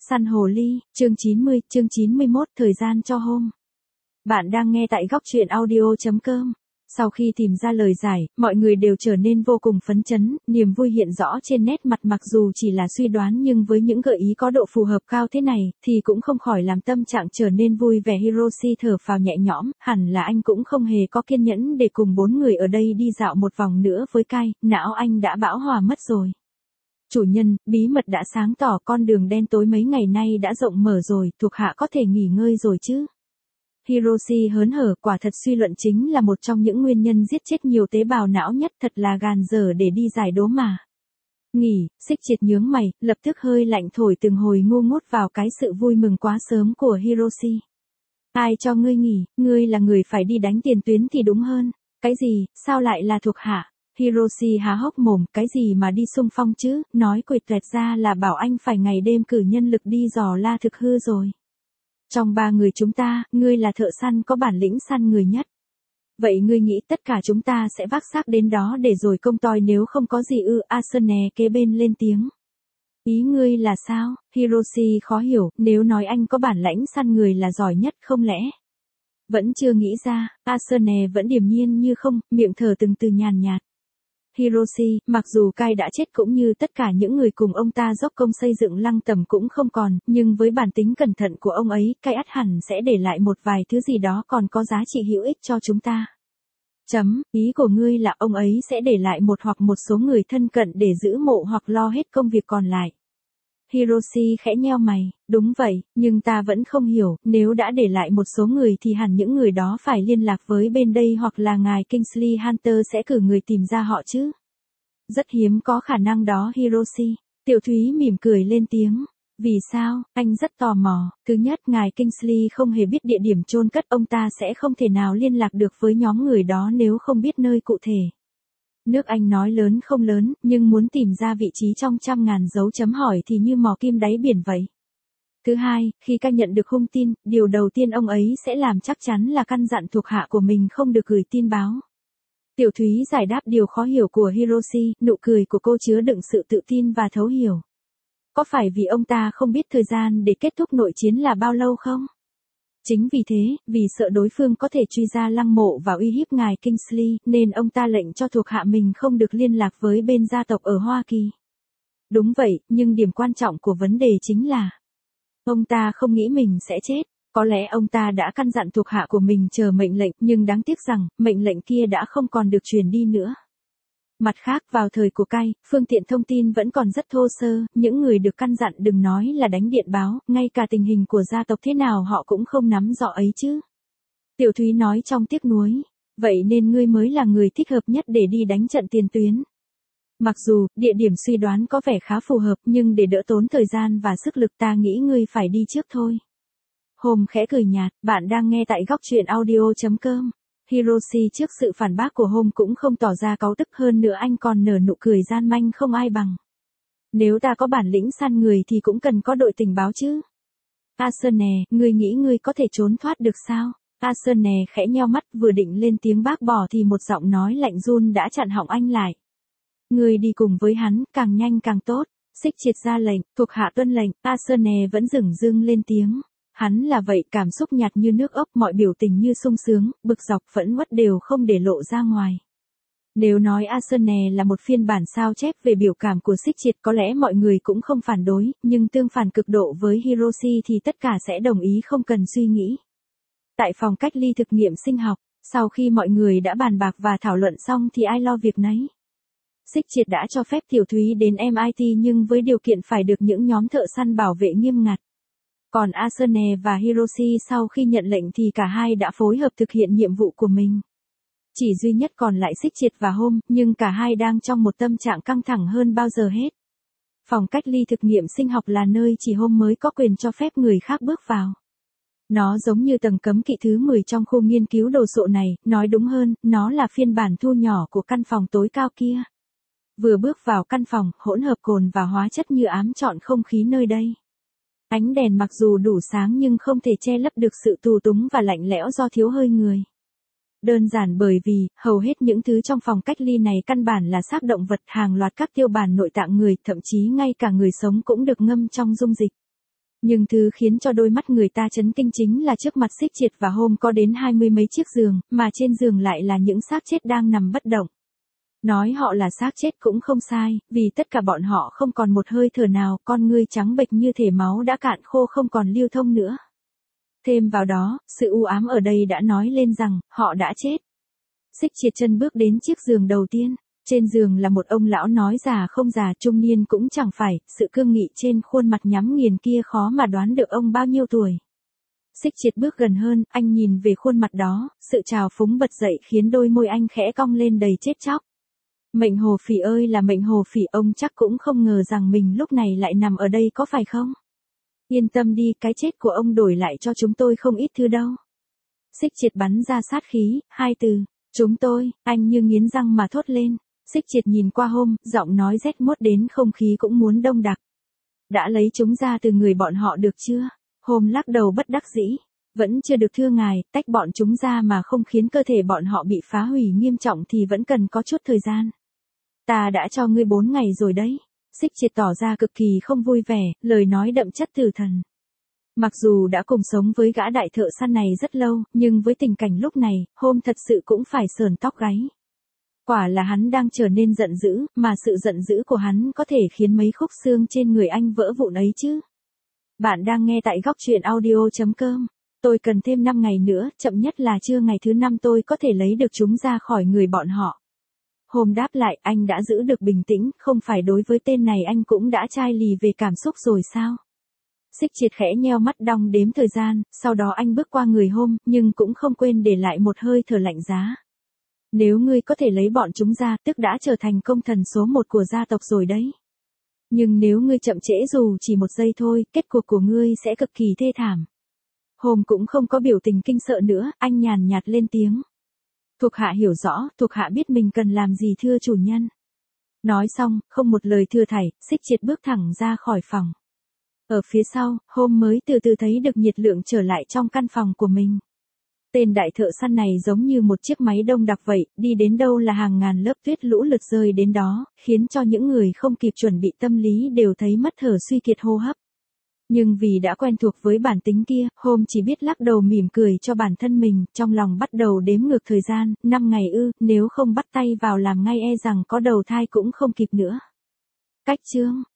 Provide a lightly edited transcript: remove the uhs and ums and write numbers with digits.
Săn hồ ly, chương 90, chương 91, thời gian cho hôm. Bạn đang nghe tại góc truyện audio.com. Sau khi tìm ra lời giải, mọi người đều trở nên vô cùng phấn chấn, niềm vui hiện rõ trên nét mặt mặc dù chỉ là suy đoán nhưng với những gợi ý có độ phù hợp cao thế này, thì cũng không khỏi làm tâm trạng trở nên vui vẻ. Hiroshi thở phào nhẹ nhõm, hẳn là anh cũng không hề có kiên nhẫn để cùng 4 người ở đây đi dạo một vòng nữa với Kai, não anh đã bão hòa mất rồi. Chủ nhân, bí mật đã sáng tỏ, con đường đen tối mấy ngày nay đã rộng mở rồi, thuộc hạ có thể nghỉ ngơi rồi chứ. Hiroshi hớn hở, quả thật suy luận chính là một trong những nguyên nhân giết chết nhiều tế bào não nhất, thật là gàn dở để đi giải đố mà. Nghỉ, Xích Triệt nhướng mày, lập tức hơi lạnh thổi từng hồi ngu ngút vào cái sự vui mừng quá sớm của Hiroshi. Ai cho ngươi nghỉ, ngươi là người phải đi đánh tiền tuyến thì đúng hơn. Cái gì, sao lại là thuộc hạ? Hiroshi há hốc mồm, cái gì mà đi xung phong chứ, nói quệt tuẹt ra là bảo anh phải ngày đêm cử nhân lực đi dò la thực hư rồi. Trong 3 người chúng ta, ngươi là thợ săn có bản lĩnh săn người nhất. Vậy ngươi nghĩ tất cả chúng ta sẽ vác xác đến đó để rồi công toi nếu không có gì ư? Asune kế bên lên tiếng. Ý ngươi là sao? Hiroshi khó hiểu, nếu nói anh có bản lãnh săn người là giỏi nhất không lẽ? Vẫn chưa nghĩ ra, Asune vẫn điềm nhiên như không, miệng thở từng từ nhàn nhạt. Hiroshi, mặc dù Kai đã chết cũng như tất cả những người cùng ông ta dốc công xây dựng lăng tẩm cũng không còn, nhưng với bản tính cẩn thận của ông ấy, Kai ắt hẳn sẽ để lại một vài thứ gì đó còn có giá trị hữu ích cho chúng ta. Ý của ngươi là ông ấy sẽ để lại một hoặc một số người thân cận để giữ mộ hoặc lo hết công việc còn lại. Hiroshi khẽ nheo mày, đúng vậy, nhưng ta vẫn không hiểu, nếu đã để lại một số người thì hẳn những người đó phải liên lạc với bên đây hoặc là ngài Kingsley Hunter sẽ cử người tìm ra họ chứ. Rất hiếm có khả năng đó Hiroshi. Tiểu Thúy mỉm cười lên tiếng. Vì sao, anh rất tò mò. Thứ nhất, ngài Kingsley không hề biết địa điểm chôn cất, ông ta sẽ không thể nào liên lạc được với nhóm người đó nếu không biết nơi cụ thể. Nước Anh nói lớn không lớn, nhưng muốn tìm ra vị trí trong trăm ngàn dấu chấm hỏi thì như mò kim đáy biển vậy. Thứ hai, khi Kai nhận được hung tin, điều đầu tiên ông ấy sẽ làm chắc chắn là căn dặn thuộc hạ của mình không được gửi tin báo. Tiểu Thúy giải đáp điều khó hiểu của Hiroshi, nụ cười của cô chứa đựng sự tự tin và thấu hiểu. Có phải vì ông ta không biết thời gian để kết thúc nội chiến là bao lâu không? Chính vì thế, vì sợ đối phương có thể truy ra lăng mộ và uy hiếp ngài Kingsley, nên ông ta lệnh cho thuộc hạ mình không được liên lạc với bên gia tộc ở Hoa Kỳ. Đúng vậy, nhưng điểm quan trọng của vấn đề chính là ông ta không nghĩ mình sẽ chết. Có lẽ ông ta đã căn dặn thuộc hạ của mình chờ mệnh lệnh, nhưng đáng tiếc rằng, mệnh lệnh kia đã không còn được truyền đi nữa. Mặt khác, vào thời của Kai, phương tiện thông tin vẫn còn rất thô sơ, những người được căn dặn đừng nói là đánh điện báo, ngay cả tình hình của gia tộc thế nào họ cũng không nắm rõ ấy chứ. Tiểu Thúy nói trong tiếc nuối, vậy nên ngươi mới là người thích hợp nhất để đi đánh trận tiền tuyến. Mặc dù, địa điểm suy đoán có vẻ khá phù hợp nhưng để đỡ tốn thời gian và sức lực ta nghĩ ngươi phải đi trước thôi. Hôm khẽ cười nhạt, bạn đang nghe tại góc truyện audio.com. Hiroshi trước sự phản bác của Hôm cũng không tỏ ra cáu tức, hơn nữa anh còn nở nụ cười gian manh không ai bằng. Nếu ta có bản lĩnh săn người thì cũng cần có đội tình báo chứ. Asune, ngươi nghĩ ngươi có thể trốn thoát được sao? Asune khẽ nheo mắt vừa định lên tiếng bác bỏ thì một giọng nói lạnh run đã chặn họng anh lại. Ngươi đi cùng với hắn, càng nhanh càng tốt. Xích Triệt ra lệnh, thuộc hạ tuân lệnh, Asune vẫn dửng dưng lên tiếng. Hắn là vậy, cảm xúc nhạt như nước ốc, mọi biểu tình như sung sướng, bực dọc, phẫn uất đều không để lộ ra ngoài. Nếu nói Asune là một phiên bản sao chép về biểu cảm của Xích Triệt có lẽ mọi người cũng không phản đối, nhưng tương phản cực độ với Hiroshi thì tất cả sẽ đồng ý không cần suy nghĩ. Tại phòng cách ly thực nghiệm sinh học, sau khi mọi người đã bàn bạc và thảo luận xong thì ai lo việc nấy. Xích Triệt đã cho phép Tiểu Thúy đến MIT nhưng với điều kiện phải được những nhóm thợ săn bảo vệ nghiêm ngặt. Còn Asune và Hiroshi sau khi nhận lệnh thì cả hai đã phối hợp thực hiện nhiệm vụ của mình. Chỉ duy nhất còn lại Xích Triệt và Hôm, nhưng cả hai đang trong một tâm trạng căng thẳng hơn bao giờ hết. Phòng cách ly thực nghiệm sinh học là nơi chỉ Hôm mới có quyền cho phép người khác bước vào. Nó giống như tầng cấm kỵ thứ 10 trong khu nghiên cứu đồ sộ này, nói đúng hơn, nó là phiên bản thu nhỏ của căn phòng tối cao kia. Vừa bước vào căn phòng, hỗn hợp cồn và hóa chất như ám trọn không khí nơi đây. Ánh đèn mặc dù đủ sáng nhưng không thể che lấp được sự tù túng và lạnh lẽo do thiếu hơi người. Đơn giản bởi vì, hầu hết những thứ trong phòng cách ly này căn bản là xác động vật, hàng loạt các tiêu bản nội tạng người, thậm chí ngay cả người sống cũng được ngâm trong dung dịch. Nhưng thứ khiến cho đôi mắt người ta chấn kinh chính là trước mặt Xích Triệt và Hôm có đến 20 mấy chiếc giường, mà trên giường lại là những xác chết đang nằm bất động. Nói họ là xác chết cũng không sai, vì tất cả bọn họ không còn một hơi thở nào, con ngươi trắng bệch như thể máu đã cạn khô không còn lưu thông nữa. Thêm vào đó, sự u ám ở đây đã nói lên rằng, họ đã chết. Xích Triệt chân bước đến chiếc giường đầu tiên. Trên giường là một ông lão nói già không già, trung niên cũng chẳng phải, sự cương nghị trên khuôn mặt nhắm nghiền kia khó mà đoán được ông bao nhiêu tuổi. Xích Triệt bước gần hơn, anh nhìn về khuôn mặt đó, sự trào phúng bật dậy khiến đôi môi anh khẽ cong lên đầy chết chóc. Mệnh Hồ Phỉ ơi là Mệnh Hồ Phỉ, ông chắc cũng không ngờ rằng mình lúc này lại nằm ở đây có phải không? Yên tâm đi, cái chết của ông đổi lại cho chúng tôi không ít thứ đâu. Xích Triệt bắn ra sát khí, hai từ, chúng tôi, anh như nghiến răng mà thốt lên. Xích Triệt nhìn qua Hôm, giọng nói rét muốt đến không khí cũng muốn đông đặc. Đã lấy chúng ra từ người bọn họ được chưa? Hôm lắc đầu bất đắc dĩ. Vẫn chưa được thưa ngài, tách bọn chúng ra mà không khiến cơ thể bọn họ bị phá hủy nghiêm trọng thì vẫn cần có chút thời gian. Ta đã cho ngươi 4 ngày rồi đấy. Xích Triệt tỏ ra cực kỳ không vui vẻ, lời nói đậm chất tử thần. Mặc dù đã cùng sống với gã đại thợ săn này rất lâu, nhưng với tình cảnh lúc này, Hôm thật sự cũng phải sờn tóc gáy. Quả là hắn đang trở nên giận dữ, mà sự giận dữ của hắn có thể khiến mấy khúc xương trên người anh vỡ vụn ấy chứ. Bạn đang nghe tại góc truyện audio.com. Tôi cần thêm 5 ngày nữa, chậm nhất là trưa ngày thứ 5 tôi có thể lấy được chúng ra khỏi người bọn họ. Hôm đáp lại, anh đã giữ được bình tĩnh, không phải đối với tên này anh cũng đã chai lì về cảm xúc rồi sao? Xích Triệt khẽ nheo mắt đong đếm thời gian, sau đó anh bước qua người Hôm, nhưng cũng không quên để lại một hơi thở lạnh giá. Nếu ngươi có thể lấy bọn chúng ra, tức đã trở thành công thần số 1 của gia tộc rồi đấy. Nhưng nếu ngươi chậm trễ dù chỉ 1 giây thôi, kết cục của ngươi sẽ cực kỳ thê thảm. Hôm cũng không có biểu tình kinh sợ nữa, anh nhàn nhạt lên tiếng. Thuộc hạ hiểu rõ, thuộc hạ biết mình cần làm gì thưa chủ nhân. Nói xong, không một lời thưa thảy, Xích Triệt bước thẳng ra khỏi phòng. Ở phía sau, Hôm mới từ từ thấy được nhiệt lượng trở lại trong căn phòng của mình. Tên đại thợ săn này giống như một chiếc máy đông đặc vậy, đi đến đâu là hàng ngàn lớp tuyết lũ lượt rơi đến đó, khiến cho những người không kịp chuẩn bị tâm lý đều thấy mất thở suy kiệt hô hấp. Nhưng vì đã quen thuộc với bản tính kia, Hôm chỉ biết lắc đầu mỉm cười cho bản thân mình, trong lòng bắt đầu đếm ngược thời gian, 5 ngày ư, nếu không bắt tay vào làm ngay e rằng có đầu thai cũng không kịp nữa. Cách chương